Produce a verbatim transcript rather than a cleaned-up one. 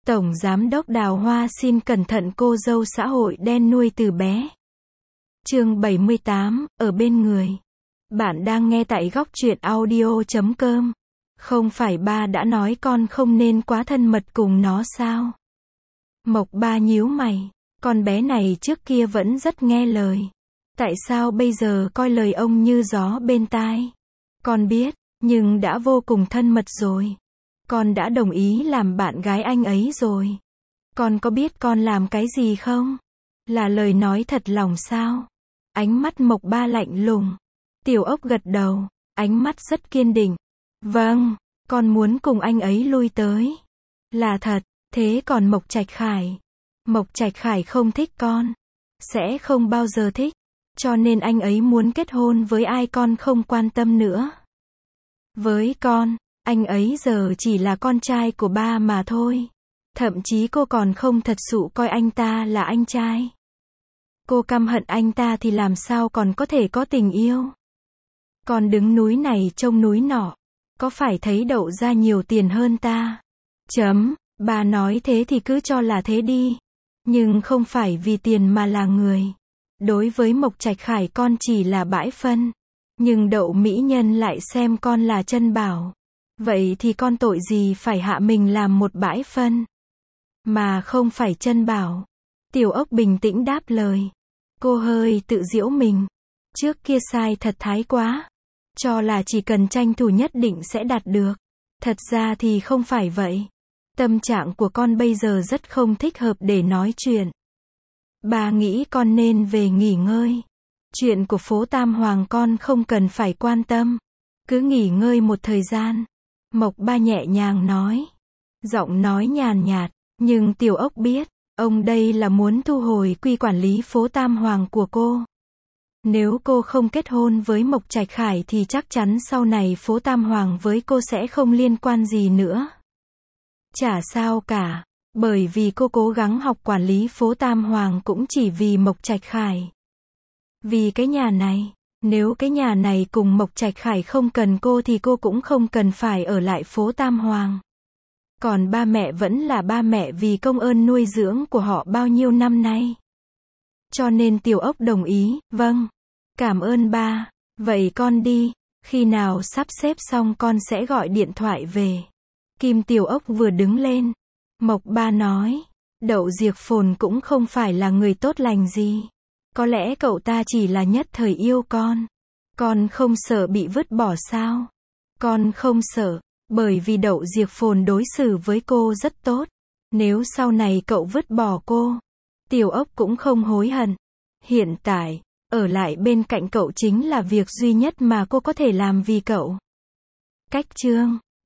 Tổng Giám đốc Đào Hoa xin cẩn thận cô dâu xã hội đen nuôi từ bé. Chương bảy mươi tám, ở bên người. Bạn đang nghe tại góc truyện audio chấm com. Không phải ba đã nói con không nên quá thân mật cùng nó sao? Mộc Ba nhíu mày. Con bé này trước kia vẫn rất nghe lời. Tại sao bây giờ coi lời ông như gió bên tai? Con biết, nhưng đã vô cùng thân mật rồi. Con đã đồng ý làm bạn gái anh ấy rồi. Con có biết con làm cái gì không? Là lời nói thật lòng sao? Ánh mắt Mộc Ba lạnh lùng. Tiểu Ốc gật đầu, ánh mắt rất kiên định. Vâng, con muốn cùng anh ấy lui tới. Là thật, thế còn Mộc Trạch Khải? Mộc Trạch Khải không thích con. Sẽ không bao giờ thích. Cho nên anh ấy muốn kết hôn với ai con không quan tâm nữa. Với con, anh ấy giờ chỉ là con trai của ba mà thôi. Thậm chí cô còn không thật sự coi anh ta là anh trai. Cô căm hận anh ta thì làm sao còn có thể có tình yêu. Còn đứng núi này trông núi nọ. Có phải thấy Đậu ra nhiều tiền hơn ta? Chấm, bà nói thế thì cứ cho là thế đi. Nhưng không phải vì tiền mà là người. Đối với Mộc Trạch Khải con chỉ là bãi phân. Nhưng Đậu mỹ nhân lại xem con là chân bảo. Vậy thì con tội gì phải hạ mình làm một bãi phân? Mà không phải chân bảo. Tiểu Ốc bình tĩnh đáp lời. Cô hơi tự giễu mình. Trước kia sai thật thái quá. Cho là chỉ cần tranh thủ nhất định sẽ đạt được. Thật ra thì không phải vậy. Tâm trạng của con bây giờ rất không thích hợp để nói chuyện. Bà nghĩ con nên về nghỉ ngơi. Chuyện của phố Tam Hoàng con không cần phải quan tâm. Cứ nghỉ ngơi một thời gian. Mộc Ba nhẹ nhàng nói. Giọng nói nhàn nhạt, nhưng Tiểu Ốc biết, ông đây là muốn thu hồi quy quản lý phố Tam Hoàng của cô. Nếu cô không kết hôn với Mộc Trạch Khải thì chắc chắn sau này phố Tam Hoàng với cô sẽ không liên quan gì nữa. Chả sao cả, bởi vì cô cố gắng học quản lý phố Tam Hoàng cũng chỉ vì Mộc Trạch Khải. Vì cái nhà này, nếu cái nhà này cùng Mộc Trạch Khải không cần cô thì cô cũng không cần phải ở lại phố Tam Hoàng. Còn ba mẹ vẫn là ba mẹ vì công ơn nuôi dưỡng của họ bao nhiêu năm nay. Cho nên Tiểu Ốc đồng ý, vâng, cảm ơn ba, vậy con đi, khi nào sắp xếp xong con sẽ gọi điện thoại về. Kim Tiểu Ốc vừa đứng lên, Mộc Ba nói, Đậu Diệc Phồn cũng không phải là người tốt lành gì. Có lẽ cậu ta chỉ là nhất thời yêu con. Con không sợ bị vứt bỏ sao? Con không sợ, bởi vì Đậu Diệc Phồn đối xử với cô rất tốt. Nếu sau này cậu vứt bỏ cô, Tiểu Ốc cũng không hối hận. Hiện tại, ở lại bên cạnh cậu chính là việc duy nhất mà cô có thể làm vì cậu. Cách chương